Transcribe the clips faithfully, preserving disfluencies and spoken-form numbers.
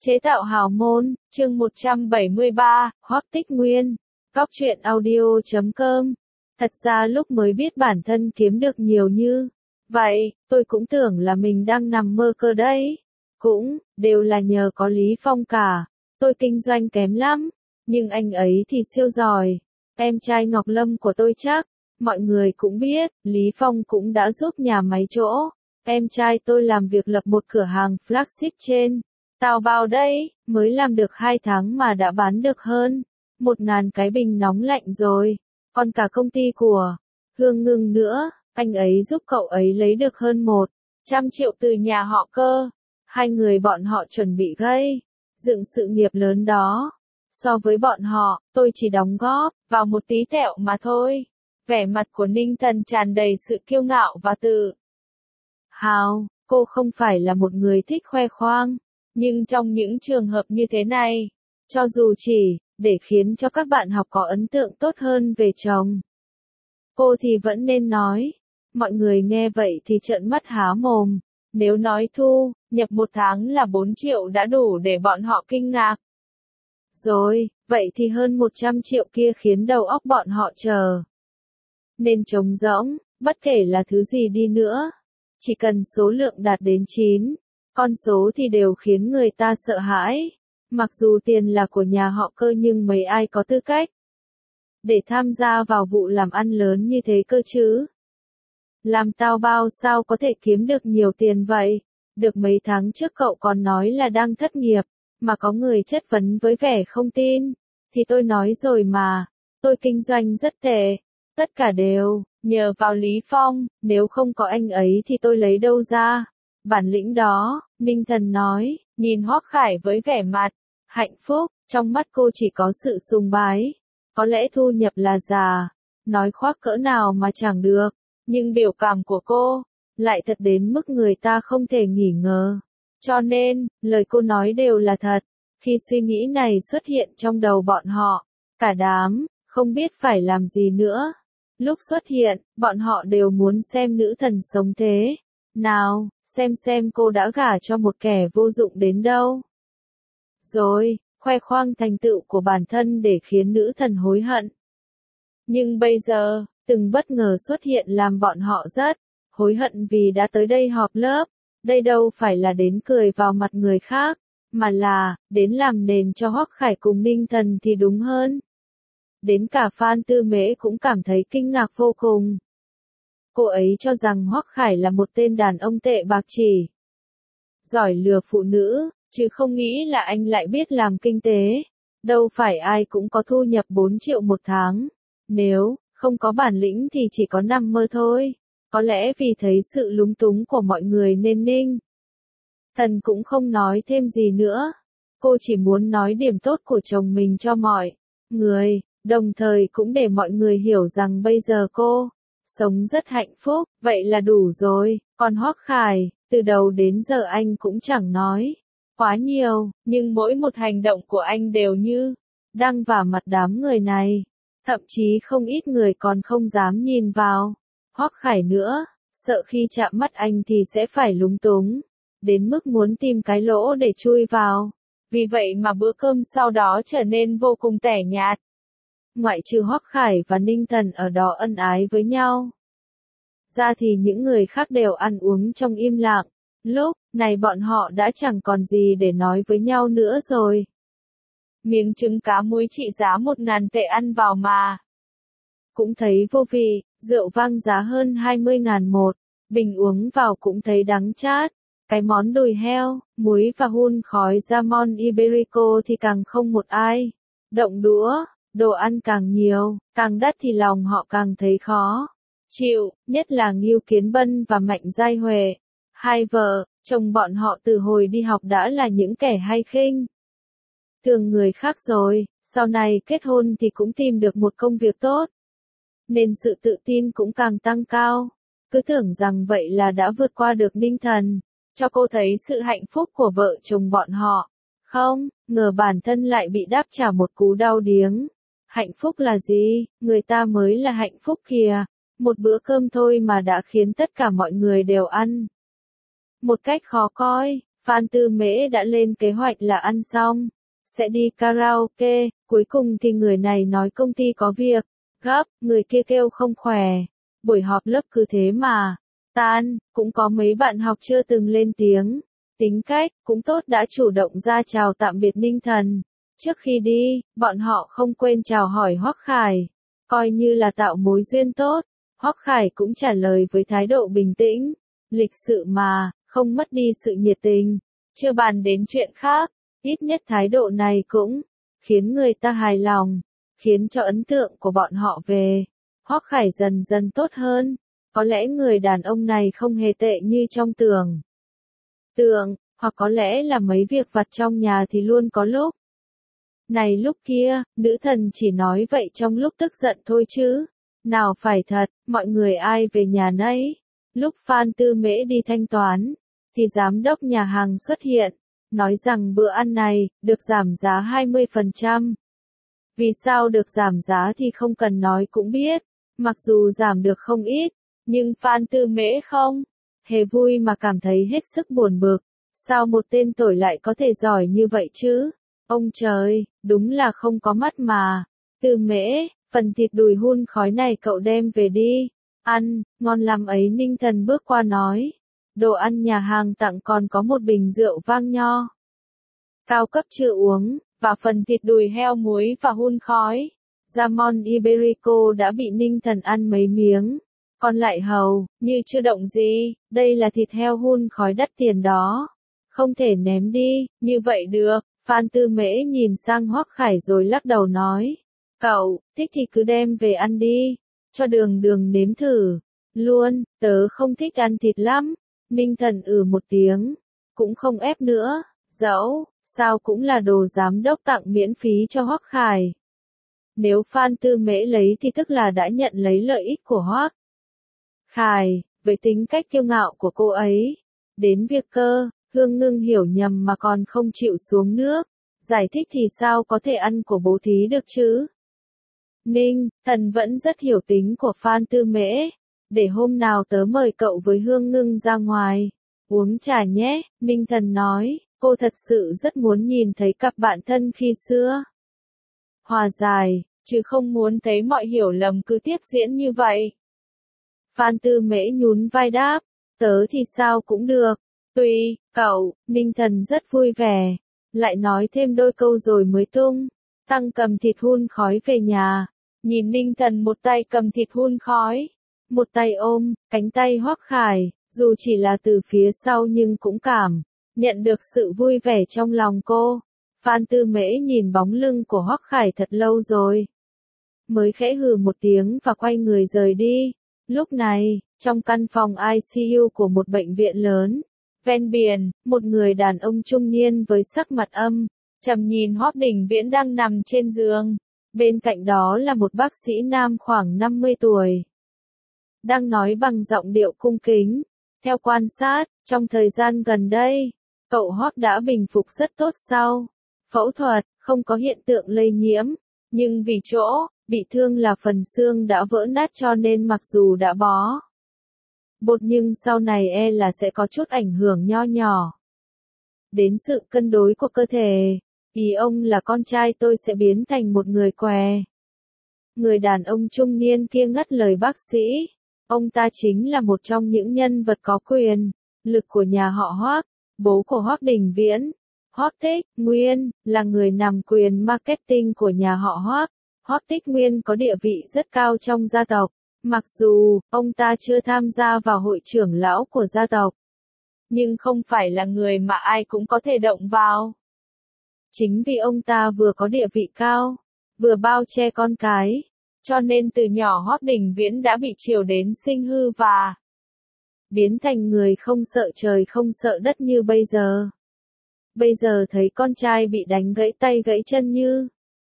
Chế tạo hào môn, chương một trăm bảy mươi ba, Hoắc Tích Nguyên. Góc truyện audio chấm com. Thật ra lúc mới biết bản thân kiếm được nhiều như vậy, tôi cũng tưởng là mình đang nằm mơ cơ đấy. Cũng, đều là nhờ có Lý Phong cả. Tôi kinh doanh kém lắm, nhưng anh ấy thì siêu giỏi. Em trai Ngọc Lâm của tôi chắc, mọi người cũng biết, Lý Phong cũng đã giúp nhà máy chỗ. Em trai tôi làm việc lập một cửa hàng flagship trên Tào Bào đây, mới làm được hai tháng mà đã bán được hơn một ngàn cái bình nóng lạnh rồi. Còn cả công ty của Hương Ngưng nữa, anh ấy giúp cậu ấy lấy được hơn một trăm triệu từ nhà họ Cơ. Hai người bọn họ chuẩn bị gây dựng sự nghiệp lớn đó. So với bọn họ, tôi chỉ đóng góp vào một tí tẹo mà thôi. Vẻ mặt của Ninh Thần tràn đầy sự kiêu ngạo và tự hào. Cô không phải là một người thích khoe khoang, nhưng trong những trường hợp như thế này, cho dù chỉ để khiến cho các bạn học có ấn tượng tốt hơn về chồng, cô thì vẫn nên nói. Mọi người nghe vậy thì trợn mắt há mồm. Nếu nói thu nhập một tháng là bốn triệu đã đủ để bọn họ kinh ngạc rồi, vậy thì hơn một trăm triệu kia khiến đầu óc bọn họ chờ nên trống rỗng. Bất kể là thứ gì đi nữa, chỉ cần số lượng đạt đến chín con số thì đều khiến người ta sợ hãi. Mặc dù tiền là của nhà họ Cơ nhưng mấy ai có tư cách để tham gia vào vụ làm ăn lớn như thế cơ chứ. Làm tao bao sao có thể kiếm được nhiều tiền vậy? Được mấy tháng trước cậu còn nói là đang thất nghiệp, mà có người chất vấn với vẻ không tin. Thì tôi nói rồi mà, tôi kinh doanh rất tệ. Tất cả đều nhờ vào Lý Phong, nếu không có anh ấy thì tôi lấy đâu ra bản lĩnh đó. Ninh Thần nói, nhìn Hoắc Khải với vẻ mặt hạnh phúc, trong mắt cô chỉ có sự sùng bái. Có lẽ thu nhập là già, nói khoác cỡ nào mà chẳng được, nhưng biểu cảm của cô lại thật đến mức người ta không thể nghi ngờ. Cho nên, lời cô nói đều là thật. Khi suy nghĩ này xuất hiện trong đầu bọn họ, cả đám không biết phải làm gì nữa. Lúc xuất hiện, bọn họ đều muốn xem nữ thần sống thế nào, xem xem cô đã gả cho một kẻ vô dụng đến đâu rồi, khoe khoang thành tựu của bản thân để khiến nữ thần hối hận. Nhưng bây giờ, từng bất ngờ xuất hiện làm bọn họ rất hối hận vì đã tới đây họp lớp. Đây đâu phải là đến cười vào mặt người khác, mà là đến làm nền cho Hoắc Khải cùng Ninh Thần thì đúng hơn. Đến cả Phan Tư Mễ cũng cảm thấy kinh ngạc vô cùng. Cô ấy cho rằng Hoắc Khải là một tên đàn ông tệ bạc chỉ giỏi lừa phụ nữ, chứ không nghĩ là anh lại biết làm kinh tế. Đâu phải ai cũng có thu nhập bốn triệu một tháng. Nếu không có bản lĩnh thì chỉ có nằm mơ thôi. Có lẽ vì thấy sự lúng túng của mọi người nên Ninh Thần cũng không nói thêm gì nữa. Cô chỉ muốn nói điểm tốt của chồng mình cho mọi người, đồng thời cũng để mọi người hiểu rằng bây giờ cô sống rất hạnh phúc, vậy là đủ rồi. Còn Hoắc Khải, từ đầu đến giờ anh cũng chẳng nói quá nhiều, nhưng mỗi một hành động của anh đều như đang vả mặt đám người này. Thậm chí không ít người còn không dám nhìn vào Hoắc Khải nữa, sợ khi chạm mắt anh thì sẽ phải lúng túng, đến mức muốn tìm cái lỗ để chui vào. Vì vậy mà bữa cơm sau đó trở nên vô cùng tẻ nhạt. Ngoại trừ Hoắc Khải và Ninh Thần ở đó ân ái với nhau ra thì những người khác đều ăn uống trong im lặng. Lúc này bọn họ đã chẳng còn gì để nói với nhau nữa rồi. Miếng trứng cá muối trị giá một ngàn tệ ăn vào mà cũng thấy vô vị, rượu vang giá hơn hai mươi ngàn một bình uống vào cũng thấy đắng chát. Cái món đùi heo, muối và hun khói Jamon Iberico thì càng không một ai động đũa. Đồ ăn càng nhiều, càng đắt thì lòng họ càng thấy khó chịu, nhất là Ngưu Kiến Bân và Mạnh Giai Huệ. Hai vợ chồng bọn họ từ hồi đi học đã là những kẻ hay khinh thường người khác rồi, sau này kết hôn thì cũng tìm được một công việc tốt, nên sự tự tin cũng càng tăng cao. Cứ tưởng rằng vậy là đã vượt qua được Ninh Thần, cho cô thấy sự hạnh phúc của vợ chồng bọn họ. Không, ngờ bản thân lại bị đáp trả một cú đau điếng. Hạnh phúc là gì? Người ta mới là hạnh phúc kìa. Một bữa cơm thôi mà đã khiến tất cả mọi người đều ăn một cách khó coi. Phan Tư Mễ đã lên kế hoạch là ăn xong sẽ đi karaoke, cuối cùng thì người này nói công ty có việc gấp, người kia kêu không khỏe. Buổi họp lớp cứ thế mà tan, cũng có mấy bạn học chưa từng lên tiếng. Tính cách cũng tốt đã chủ động ra chào tạm biệt Ninh Thần. Trước khi đi, bọn họ không quên chào hỏi Hoắc Khải, coi như là tạo mối duyên tốt. Hoắc Khải cũng trả lời với thái độ bình tĩnh, lịch sự mà, không mất đi sự nhiệt tình. Chưa bàn đến chuyện khác, ít nhất thái độ này cũng khiến người ta hài lòng, khiến cho ấn tượng của bọn họ về Hoắc Khải dần dần tốt hơn. Có lẽ người đàn ông này không hề tệ như trong tưởng tượng, hoặc có lẽ là mấy việc vặt trong nhà thì luôn có lúc này lúc kia. Nữ thần chỉ nói vậy trong lúc tức giận thôi chứ nào phải thật. Mọi người ai về nhà nấy. Lúc Phan Tư Mễ đi thanh toán thì giám đốc nhà hàng xuất hiện, nói rằng bữa ăn này được giảm giá hai mươi phần trăm. Vì sao được giảm giá thì không cần nói cũng biết, mặc dù giảm được không ít, nhưng Phan Tư Mễ không hề vui mà cảm thấy hết sức buồn bực. Sao một tên tồi lại có thể giỏi như vậy chứ? Ông trời, đúng là không có mắt mà. Tư Mễ, phần thịt đùi hun khói này cậu đem về đi. Ăn, ngon lắm ấy. Ninh Thần bước qua nói. Đồ ăn nhà hàng tặng còn có một bình rượu vang nho cao cấp chưa uống, và phần thịt đùi heo muối và hun khói. Jamon Iberico đã bị Ninh Thần ăn mấy miếng, còn lại hầu như chưa động gì. Đây là thịt heo hun khói đắt tiền đó, không thể ném đi. Như vậy được. Phan Tư Mễ nhìn sang Hoắc Khải rồi lắc đầu nói, cậu thích thì cứ đem về ăn đi, cho Đường Đường nếm thử luôn. Tớ không thích ăn thịt lắm. Ninh Thần ừ một tiếng, cũng không ép nữa. Dẫu sao cũng là đồ giám đốc tặng miễn phí cho Hoắc Khải, nếu Phan Tư Mễ lấy thì tức là đã nhận lấy lợi ích của Hoắc Khải. Với tính cách kiêu ngạo của cô ấy, đến việc cơ Hương Ngưng hiểu nhầm mà còn không chịu xuống nước giải thích thì sao có thể ăn của bố thí được chứ. Ninh Thần vẫn rất hiểu tính của Phan Tư Mễ. Để hôm nào tớ mời cậu với Hương Ngưng ra ngoài uống trà nhé. Ninh Thần nói, cô thật sự rất muốn nhìn thấy cặp bạn thân khi xưa hòa giải, chứ không muốn thấy mọi hiểu lầm cứ tiếp diễn như vậy. Phan Tư Mễ nhún vai đáp, tớ thì sao cũng được, tùy cậu. Ninh Thần rất vui vẻ, lại nói thêm đôi câu rồi mới tung tăng cầm thịt hun khói về nhà. Nhìn Ninh Thần một tay cầm thịt hun khói, một tay ôm cánh tay Hoắc Khải, dù chỉ là từ phía sau nhưng cũng cảm nhận được sự vui vẻ trong lòng cô. Phan Tư Mễ nhìn bóng lưng của Hoắc Khải thật lâu rồi, mới khẽ hừ một tiếng và quay người rời đi. Lúc này, trong căn phòng i xê u của một bệnh viện lớn ven biển, một người đàn ông trung niên với sắc mặt âm trầm nhìn Hoắc Đình Viễn đang nằm trên giường. Bên cạnh đó là một bác sĩ nam khoảng năm mươi tuổi, đang nói bằng giọng điệu cung kính. Theo quan sát, trong thời gian gần đây, cậu Hoắc đã bình phục rất tốt sau phẫu thuật, không có hiện tượng lây nhiễm, nhưng vì chỗ bị thương là phần xương đã vỡ nát cho nên mặc dù đã bó bột nhưng sau này e là sẽ có chút ảnh hưởng nho nhỏ đến sự cân đối của cơ thể. Ý ông là con trai tôi sẽ biến thành một người què. Người đàn ông trung niên kia ngắt lời bác sĩ. Ông ta chính là một trong những nhân vật có quyền lực của nhà họ Hoắc. Bố của Hoắc Đình Viễn, Hoắc Tích Nguyên, là người nắm quyền marketing của nhà họ Hoắc. Hoắc Tích Nguyên có địa vị rất cao trong gia tộc. Mặc dù ông ta chưa tham gia vào hội trưởng lão của gia tộc, nhưng không phải là người mà ai cũng có thể động vào. Chính vì ông ta vừa có địa vị cao, vừa bao che con cái, cho nên từ nhỏ Hoắc Đình Viễn đã bị chiều đến sinh hư và biến thành người không sợ trời không sợ đất như bây giờ. Bây giờ thấy con trai bị đánh gãy tay gãy chân như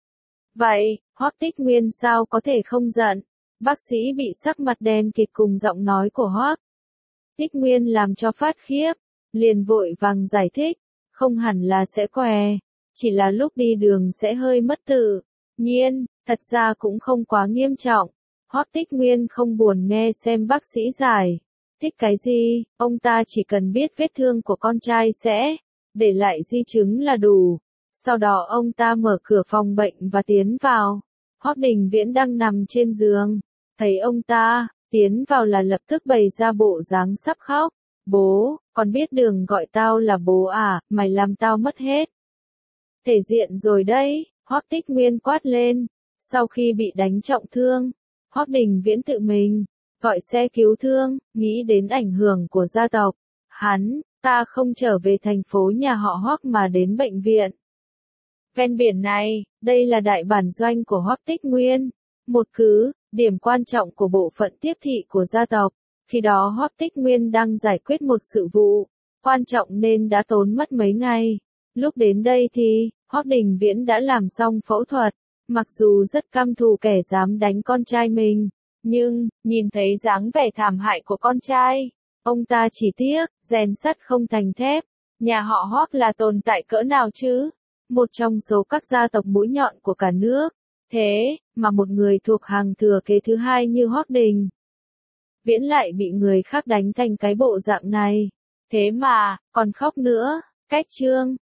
vậy, Hoắc Tích Nguyên sao có thể không giận. Bác sĩ bị sắc mặt đen kịt cùng giọng nói của Hoắc Tích Nguyên làm cho phát khiếp, liền vội vàng giải thích, không hẳn là sẽ què, chỉ là lúc đi đường sẽ hơi mất tự nhiên, thật ra cũng không quá nghiêm trọng. Hoắc Tích Nguyên không buồn nghe xem bác sĩ giải Thích cái gì, ông ta chỉ cần biết vết thương của con trai sẽ để lại di chứng là đủ. Sau đó ông ta mở cửa phòng bệnh và tiến vào. Hoắc Đình Viễn đang nằm trên giường, thấy ông ta tiến vào là lập tức bày ra bộ dáng sắp khóc. Bố, con biết đừng gọi tao là bố à, mày làm tao mất hết thể diện rồi đấy, Hoắc Tích Nguyên quát lên. Sau khi bị đánh trọng thương, Hoắc Đình Viễn tự mình gọi xe cứu thương, nghĩ đến ảnh hưởng của gia tộc. Hắn, ta không trở về thành phố nhà họ Hoắc mà đến bệnh viện ven biển này, đây là đại bản doanh của Hoắc Tích Nguyên, một cứ điểm quan trọng của bộ phận tiếp thị của gia tộc. Khi đó Hoắc Tích Nguyên đang giải quyết một sự vụ quan trọng nên đã tốn mất mấy ngày. Lúc đến đây thì, Hoắc Đình Viễn đã làm xong phẫu thuật, mặc dù rất căm thù kẻ dám đánh con trai mình, nhưng, nhìn thấy dáng vẻ thảm hại của con trai, ông ta chỉ tiếc, rèn sắt không thành thép. Nhà họ Hoắc là tồn tại cỡ nào chứ? Một trong số các gia tộc mũi nhọn của cả nước. Thế, mà một người thuộc hàng thừa kế thứ hai như Hoắc Đình Viễn lại bị người khác đánh thành cái bộ dạng này. Thế mà, còn khóc nữa, cách chương